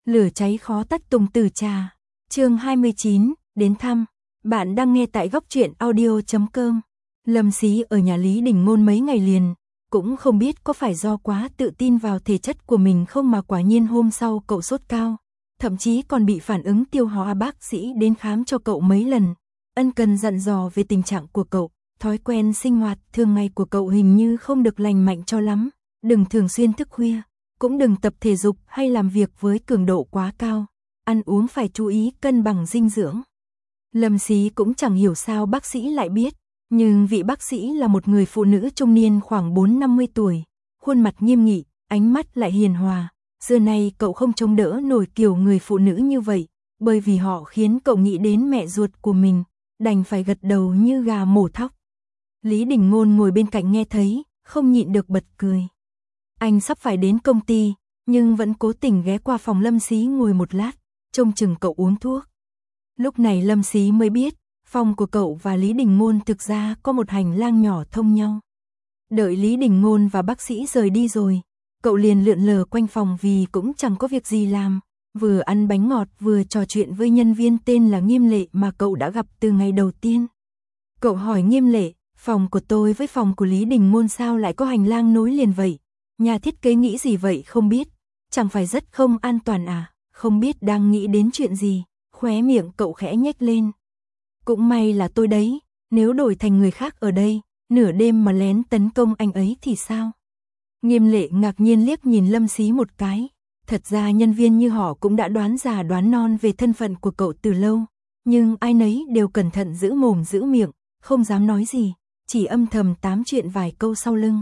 Lửa cháy khó tắt tùng từ trà. Chương 29, đến thăm. Bạn đang nghe tại góc truyện audio.com. Lâm Xí ở nhà Lý Đình Ngôn mấy ngày liền, cũng không biết có phải do quá tự tin vào thể chất của mình không mà quả nhiên hôm sau cậu sốt cao, thậm chí còn bị phản ứng tiêu hóa. Bác sĩ đến khám cho cậu mấy lần, ân cần dặn dò về tình trạng của cậu, thói quen sinh hoạt thường ngày của cậu hình như không được lành mạnh cho lắm, đừng thường xuyên thức khuya, cũng đừng tập thể dục hay làm việc với cường độ quá cao, ăn uống phải chú ý cân bằng dinh dưỡng. Lâm Xí cũng chẳng hiểu sao bác sĩ lại biết, nhưng vị bác sĩ là một người phụ nữ trung niên khoảng 4-50 tuổi, khuôn mặt nghiêm nghị, ánh mắt lại hiền hòa. Xưa nay cậu không chống đỡ nổi kiểu người phụ nữ như vậy, bởi vì họ khiến cậu nghĩ đến mẹ ruột của mình, đành phải gật đầu như gà mổ thóc. Lý Đình Ngôn ngồi bên cạnh nghe thấy, không nhịn được bật cười. Anh sắp phải đến công ty, nhưng vẫn cố tình ghé qua phòng Lâm Xí ngồi một lát, trông chừng cậu uống thuốc. Lúc này Lâm Xí mới biết, phòng của cậu và Lý Đình Ngôn thực ra có một hành lang nhỏ thông nhau. Đợi Lý Đình Ngôn và bác sĩ rời đi rồi, cậu liền lượn lờ quanh phòng vì cũng chẳng có việc gì làm, vừa ăn bánh ngọt vừa trò chuyện với nhân viên tên là Nghiêm Lệ mà cậu đã gặp từ ngày đầu tiên. Cậu hỏi Nghiêm Lệ, phòng của tôi với phòng của Lý Đình Ngôn sao lại có hành lang nối liền vậy? Nhà thiết kế nghĩ gì vậy không biết, chẳng phải rất không an toàn à? Không biết đang nghĩ đến chuyện gì, khóe miệng cậu khẽ nhếch lên. Cũng may là tôi đấy, nếu đổi thành người khác ở đây, nửa đêm mà lén tấn công anh ấy thì sao? Nghiêm Lệ ngạc nhiên liếc nhìn Lâm Xí một cái. Thật ra nhân viên như họ cũng đã đoán già đoán non về thân phận của cậu từ lâu, nhưng ai nấy đều cẩn thận giữ mồm giữ miệng, không dám nói gì, chỉ âm thầm tám chuyện vài câu sau lưng.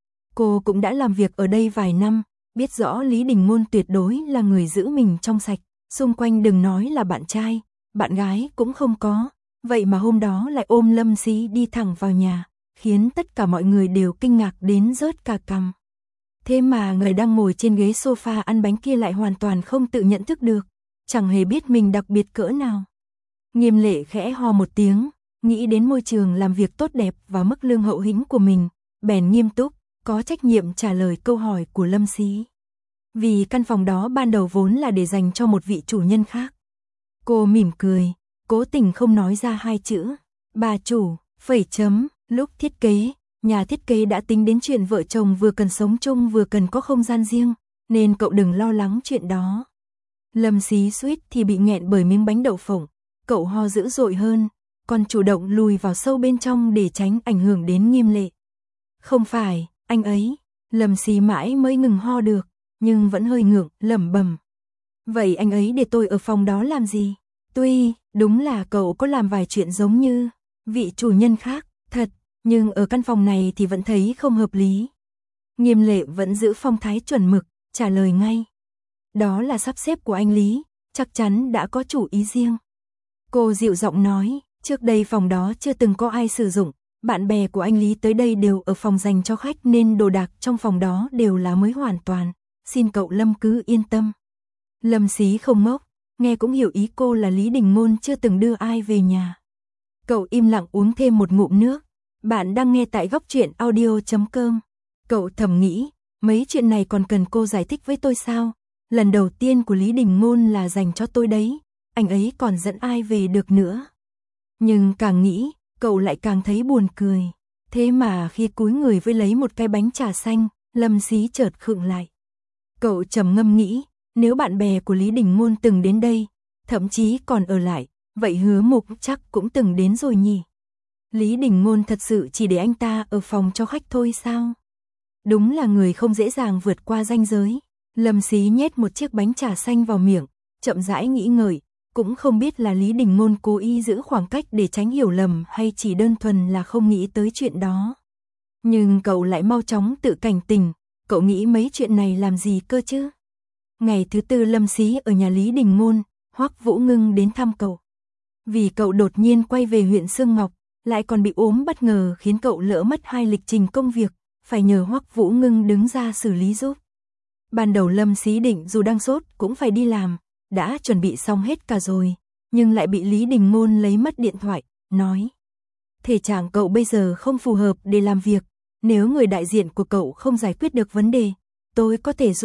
Cô cũng đã làm việc ở đây vài năm, biết rõ Lý Đình Ngôn tuyệt đối là người giữ mình trong sạch, xung quanh đừng nói là bạn trai, bạn gái cũng không có, vậy mà hôm đó lại ôm Lâm Xí đi thẳng vào nhà, khiến tất cả mọi người đều kinh ngạc đến rớt cả cằm. Thế mà người đang ngồi trên ghế sofa ăn bánh kia lại hoàn toàn không tự nhận thức được, chẳng hề biết mình đặc biệt cỡ nào. Nghiêm Lệ khẽ ho một tiếng, nghĩ đến môi trường làm việc tốt đẹp và mức lương hậu hĩnh của mình, bèn nghiêm túc, có trách nhiệm trả lời câu hỏi của Lâm Xí. Vì căn phòng đó ban đầu vốn là để dành cho một vị chủ nhân khác. Cô mỉm cười, cố tình không nói ra hai chữ, bà chủ, phẩy chấm, lúc thiết kế, nhà thiết kế đã tính đến chuyện vợ chồng vừa cần sống chung vừa cần có không gian riêng, nên cậu đừng lo lắng chuyện đó. Lâm Xí suýt thì bị nghẹn bởi miếng bánh đậu phộng, cậu ho dữ dội hơn, còn chủ động lùi vào sâu bên trong để tránh ảnh hưởng đến Nghiêm Lệ. Không phải, anh ấy, Lâm Xí mãi mới ngừng ho được, nhưng vẫn hơi ngượng, lẩm bẩm. Vậy anh ấy để tôi ở phòng đó làm gì? Tuy, đúng là cậu có làm vài chuyện giống như vị chủ nhân khác, thật, nhưng ở căn phòng này thì vẫn thấy không hợp lý. Nghiêm Lệ vẫn giữ phong thái chuẩn mực, trả lời ngay. Đó là sắp xếp của anh Lý, chắc chắn đã có chủ ý riêng. Cô dịu giọng nói, trước đây phòng đó chưa từng có ai sử dụng, bạn bè của anh Lý tới đây đều ở phòng dành cho khách nên đồ đạc trong phòng đó đều là mới hoàn toàn, xin cậu Lâm cứ yên tâm. Lâm Xí không ngốc, nghe cũng hiểu ý cô là Lý Đình Ngôn chưa từng đưa ai về nhà. Cậu im lặng uống thêm một ngụm nước. Bạn đang nghe tại góc truyện audio.com. Cậu thầm nghĩ, mấy chuyện này còn cần cô giải thích với tôi sao? Lần đầu tiên của Lý Đình Ngôn là dành cho tôi đấy, anh ấy còn dẫn ai về được nữa. Nhưng càng nghĩ, cậu lại càng thấy buồn cười. Thế mà khi cúi người với lấy một cái bánh trà xanh, Lâm Xí chợt khựng lại. Cậu trầm ngâm nghĩ, nếu bạn bè của Lý Đình Ngôn từng đến đây, thậm chí còn ở lại, vậy Hứa Mục chắc cũng từng đến rồi nhỉ? Lý Đình Ngôn thật sự chỉ để anh ta ở phòng cho khách thôi sao? Đúng là người không dễ dàng vượt qua ranh giới. Lâm Xí nhét một chiếc bánh trà xanh vào miệng, chậm rãi nghĩ ngợi, cũng không biết là Lý Đình Ngôn cố ý giữ khoảng cách để tránh hiểu lầm hay chỉ đơn thuần là không nghĩ tới chuyện đó. Nhưng cậu lại mau chóng tự cảnh tỉnh, cậu nghĩ mấy chuyện này làm gì cơ chứ? Ngày thứ tư Lâm Xí ở nhà Lý Đình Ngôn, Hoắc Vũ Ngưng đến thăm cậu. Vì cậu đột nhiên quay về huyện Sương Ngọc, lại còn bị ốm bất ngờ khiến cậu lỡ mất hai lịch trình công việc, phải nhờ Hoắc Vũ Ngưng đứng ra xử lý giúp. Ban đầu Lâm Xí định dù đang sốt cũng phải đi làm, đã chuẩn bị xong hết cả rồi, nhưng lại bị Lý Đình Ngôn lấy mất điện thoại, nói. Thể trạng cậu bây giờ không phù hợp để làm việc, nếu người đại diện của cậu không giải quyết được vấn đề, tôi có thể giúp,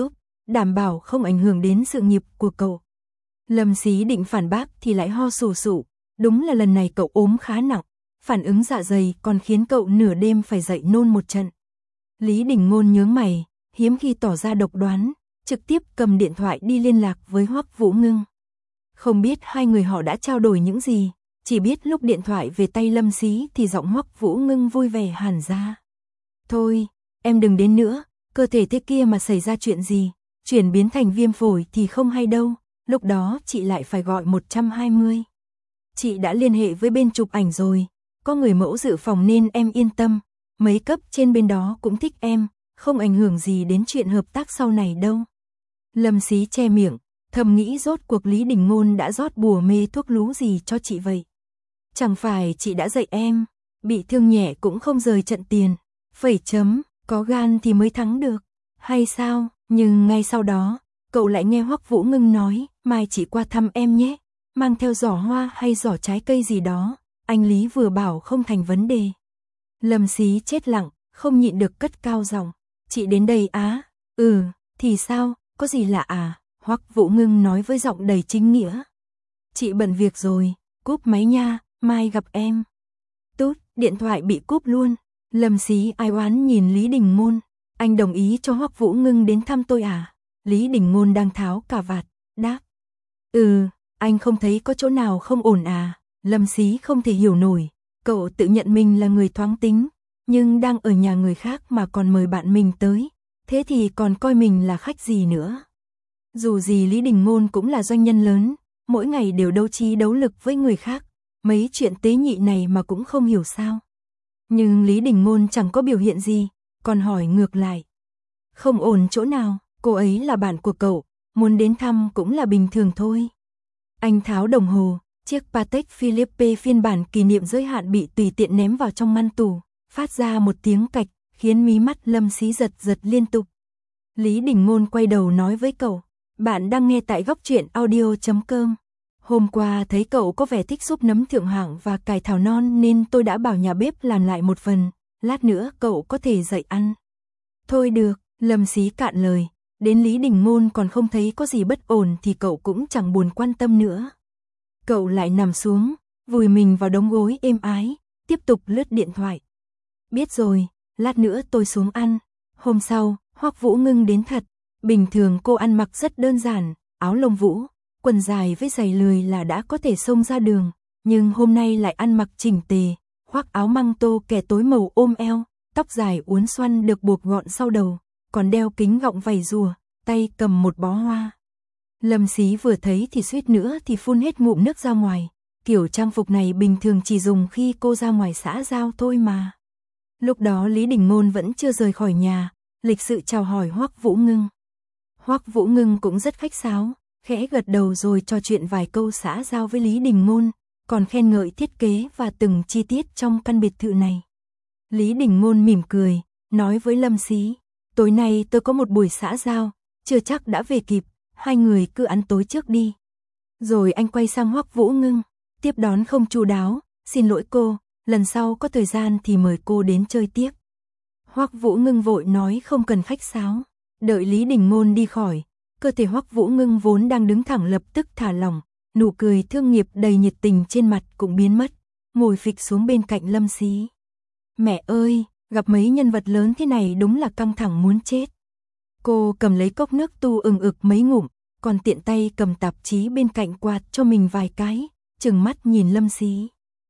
đảm bảo không ảnh hưởng đến sự nghiệp của cậu. Lâm Xí định phản bác thì lại ho sù sụ, đúng là lần này cậu ốm khá nặng, phản ứng dạ dày còn khiến cậu nửa đêm phải dậy nôn một trận. Lý Đình Ngôn nhướng mày, hiếm khi tỏ ra độc đoán, trực tiếp cầm điện thoại đi liên lạc với Hoắc Vũ Ngưng. Không biết hai người họ đã trao đổi những gì, chỉ biết lúc điện thoại về tay Lâm Xí thì giọng Hoắc Vũ Ngưng vui vẻ hẳn ra. Thôi, em đừng đến nữa, cơ thể thế kia mà xảy ra chuyện gì, chuyển biến thành viêm phổi thì không hay đâu, lúc đó chị lại phải gọi 120. Chị đã liên hệ với bên chụp ảnh rồi, có người mẫu dự phòng nên em yên tâm, mấy cấp trên bên đó cũng thích em, không ảnh hưởng gì đến chuyện hợp tác sau này đâu. Lâm Xí che miệng, thầm nghĩ rốt cuộc Lý Đình Ngôn đã rót bùa mê thuốc lú gì cho chị vậy. Chẳng phải chị đã dạy em, bị thương nhẹ cũng không rời trận tiền, phẩy chấm, có gan thì mới thắng được, hay sao? Nhưng ngay sau đó, cậu lại nghe Hoắc Vũ Ngưng nói, mai chị qua thăm em nhé, mang theo giỏ hoa hay giỏ trái cây gì đó, anh Lý vừa bảo không thành vấn đề. Lâm Xí chết lặng, không nhịn được cất cao giọng, chị đến đây á? Thì sao, có gì lạ à? Hoắc Vũ Ngưng nói với giọng đầy chính nghĩa. Chị bận việc rồi, cúp máy nha, mai gặp em. Tút, điện thoại bị cúp luôn. Lâm Xí ai oán nhìn Lý Đình Ngôn, anh đồng ý cho Hoắc Vũ Ngưng đến thăm tôi à? Lý Đình Ngôn đang tháo cà vạt, đáp. Anh không thấy có chỗ nào không ổn à? Lâm Xí không thể hiểu nổi, cậu tự nhận mình là người thoáng tính, nhưng đang ở nhà người khác mà còn mời bạn mình tới, thế thì còn coi mình là khách gì nữa. Dù gì Lý Đình Ngôn cũng là doanh nhân lớn, mỗi ngày đều đấu trí đấu lực với người khác, mấy chuyện tế nhị này mà cũng không hiểu sao. Nhưng Lý Đình Ngôn chẳng có biểu hiện gì, còn hỏi ngược lại. Không ổn chỗ nào, cô ấy là bạn của cậu, muốn đến thăm cũng là bình thường thôi. Anh tháo đồng hồ, chiếc Patek Philippe phiên bản kỷ niệm giới hạn bị tùy tiện ném vào trong ngăn tủ, phát ra một tiếng cạch, khiến mí mắt Lâm Xí giật giật liên tục. Lý Đình Ngôn quay đầu nói với cậu, bạn đang nghe tại góc truyện audio.com. Hôm qua thấy cậu có vẻ thích súp nấm thượng hạng và cải thảo non nên tôi đã bảo nhà bếp làm lại một phần, lát nữa cậu có thể dậy ăn. Thôi được, Lâm Xí cạn lời, đến Lý Đình Ngôn còn không thấy có gì bất ổn thì cậu cũng chẳng buồn quan tâm nữa. Cậu lại nằm xuống, vùi mình vào đống gối êm ái, tiếp tục lướt điện thoại. Biết rồi, lát nữa tôi xuống ăn. Hôm sau, Hoắc Vũ Ngưng đến thật. Bình thường cô ăn mặc rất đơn giản, áo lông vũ, quần dài với giày lười là đã có thể xông ra đường. Nhưng hôm nay lại ăn mặc chỉnh tề, khoác áo măng tô kẻ tối màu ôm eo, tóc dài uốn xoăn được buộc gọn sau đầu, còn đeo kính gọng vảy rùa, tay cầm một bó hoa. Lâm Xí vừa thấy thì suýt nữa thì phun hết ngụm nước ra ngoài. Kiểu trang phục này bình thường chỉ dùng khi cô ra ngoài xã giao thôi mà. Lúc đó Lý Đình Ngôn vẫn chưa rời khỏi nhà, lịch sự chào hỏi Hoắc Vũ Ngưng. Hoắc Vũ Ngưng cũng rất khách sáo, khẽ gật đầu rồi trò chuyện vài câu xã giao với Lý Đình Ngôn, còn khen ngợi thiết kế và từng chi tiết trong căn biệt thự này. Lý Đình Ngôn mỉm cười, nói với Lâm Xí, tối nay tôi có một buổi xã giao, chưa chắc đã về kịp, hai người cứ ăn tối trước đi. Rồi anh quay sang Hoắc Vũ Ngưng, tiếp đón không chu đáo, xin lỗi cô, lần sau có thời gian thì mời cô đến chơi tiếp. Hoắc Vũ Ngưng vội nói không cần khách sáo, đợi Lý Đình Ngôn đi khỏi, cơ thể Hoắc Vũ Ngưng vốn đang đứng thẳng lập tức thả lỏng, nụ cười thương nghiệp đầy nhiệt tình trên mặt cũng biến mất, ngồi phịch xuống bên cạnh Lâm Xí. Mẹ ơi, gặp mấy nhân vật lớn thế này đúng là căng thẳng muốn chết. Cô cầm lấy cốc nước tu ừng ực mấy ngụm, còn tiện tay cầm tạp chí bên cạnh quạt cho mình vài cái, trừng mắt nhìn Lâm Xí.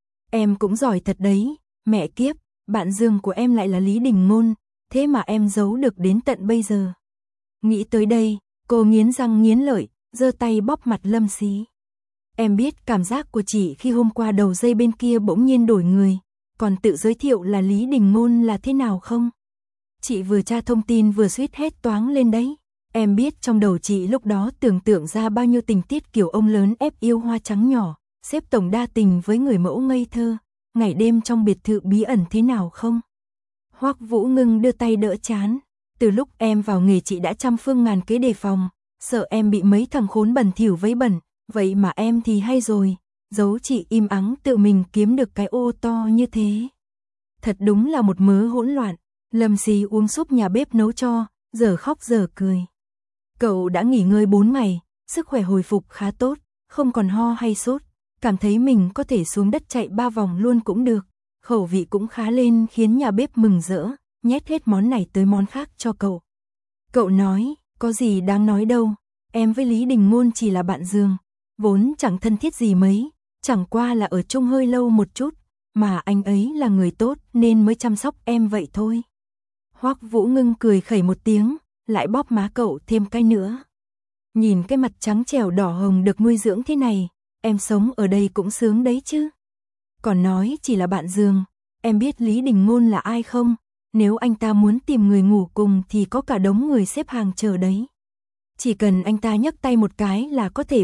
Em cũng giỏi thật đấy, mẹ kiếp, bạn Dương của em lại là Lý Đình Ngôn, thế mà em giấu được đến tận bây giờ. Nghĩ tới đây, cô nghiến răng nghiến lợi, giơ tay bóp mặt Lâm Xí. Em biết cảm giác của chị khi hôm qua đầu dây bên kia bỗng nhiên đổi người, còn tự giới thiệu là Lý Đình Ngôn là thế nào không? Chị vừa tra thông tin vừa suýt hét toáng lên đấy. Em biết trong đầu chị lúc đó tưởng tượng ra bao nhiêu tình tiết kiểu ông lớn ép yêu hoa trắng nhỏ, xếp tổng đa tình với người mẫu ngây thơ, ngày đêm trong biệt thự bí ẩn thế nào không? Hoắc Vũ Ngưng đưa tay đỡ chán. Từ lúc em vào nghề chị đã trăm phương ngàn kế đề phòng, sợ em bị mấy thằng khốn bẩn thỉu vấy bẩn, vậy mà em thì hay rồi, giấu chị im ắng tự mình kiếm được cái ô to như thế. Thật đúng là một mớ hỗn loạn. Lâm Xí uống súp nhà bếp nấu cho, giờ khóc giờ cười. Cậu đã nghỉ ngơi 4 ngày, sức khỏe hồi phục khá tốt, không còn ho hay sốt, cảm thấy mình có thể xuống đất chạy 3 vòng luôn cũng được. Khẩu vị cũng khá lên khiến nhà bếp mừng rỡ, nhét hết món này tới món khác cho cậu. Cậu nói, có gì đáng nói đâu, em với Lý Đình Ngôn chỉ là bạn giường, vốn chẳng thân thiết gì mấy, chẳng qua là ở chung hơi lâu một chút, mà anh ấy là người tốt nên mới chăm sóc em vậy thôi. Hoắc Vũ Ngưng cười khẩy một tiếng, lại bóp má cậu thêm cái nữa. Nhìn cái mặt trắng trẻo đỏ hồng được nuôi dưỡng thế này, em sống ở đây cũng sướng đấy chứ. Còn nói chỉ là bạn giường, em biết Lý Đình Ngôn là ai không? Nếu anh ta muốn tìm người ngủ cùng thì có cả đống người xếp hàng chờ đấy. Chỉ cần anh ta nhấc tay một cái là có thể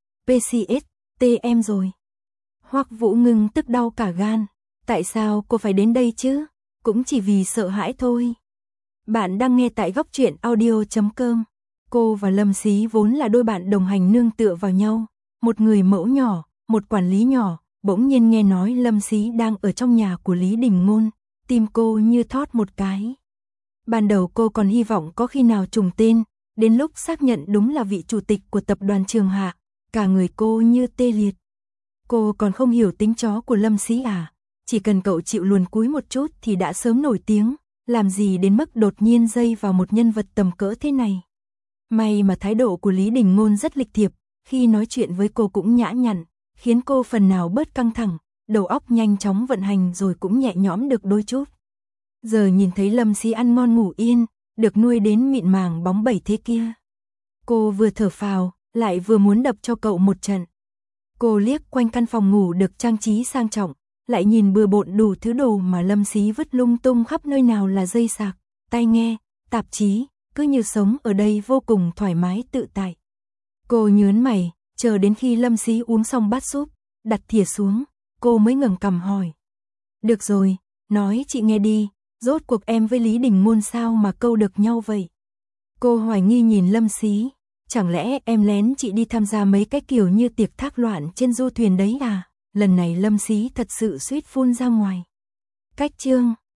PCS, em rồi. Hoắc Vũ Ngưng tức đau cả gan. Tại sao cô phải đến đây chứ? Cũng chỉ vì sợ hãi thôi. Bạn đang nghe tại góc truyện audio.com. Cô và Lâm Xí vốn là đôi bạn đồng hành nương tựa vào nhau. Một người mẫu nhỏ, một quản lý nhỏ. Bỗng nhiên nghe nói Lâm Xí đang ở trong nhà của Lý Đình Ngôn. Tim cô như thót một cái. Ban đầu cô còn hy vọng có khi nào trùng tên. Đến lúc xác nhận đúng là vị chủ tịch của tập đoàn Trường Hạ. Cả người cô như tê liệt. Cô còn không hiểu tính chó của Lâm Xí à? Chỉ cần cậu chịu luồn cúi một chút thì đã sớm nổi tiếng, làm gì đến mức đột nhiên dây vào một nhân vật tầm cỡ thế này. May mà thái độ của Lý Đình Ngôn rất lịch thiệp, khi nói chuyện với cô cũng nhã nhặn, khiến cô phần nào bớt căng thẳng, đầu óc nhanh chóng vận hành rồi cũng nhẹ nhõm được đôi chút. Giờ nhìn thấy Lâm Xí ăn ngon ngủ yên, được nuôi đến mịn màng bóng bẩy thế kia. Cô vừa thở phào, lại vừa muốn đập cho cậu một trận. Cô liếc quanh căn phòng ngủ được trang trí sang trọng, lại nhìn bừa bộn đủ thứ đồ mà Lâm Xí vứt lung tung khắp nơi, nào là dây sạc, tai nghe, tạp chí, cứ như sống ở đây vô cùng thoải mái tự tại. Cô nhớn mày, chờ đến khi Lâm Xí uống xong bát súp, đặt thìa xuống, cô mới ngẩng cằm hỏi. Được rồi, nói chị nghe đi, rốt cuộc em với Lý Đình Ngôn sao mà câu được nhau vậy? Cô hoài nghi nhìn Lâm Xí, chẳng lẽ em lén chị đi tham gia mấy cái kiểu như tiệc thác loạn trên du thuyền đấy à? Lần này Lâm Xí thật sự suýt phun ra ngoài. Cách chương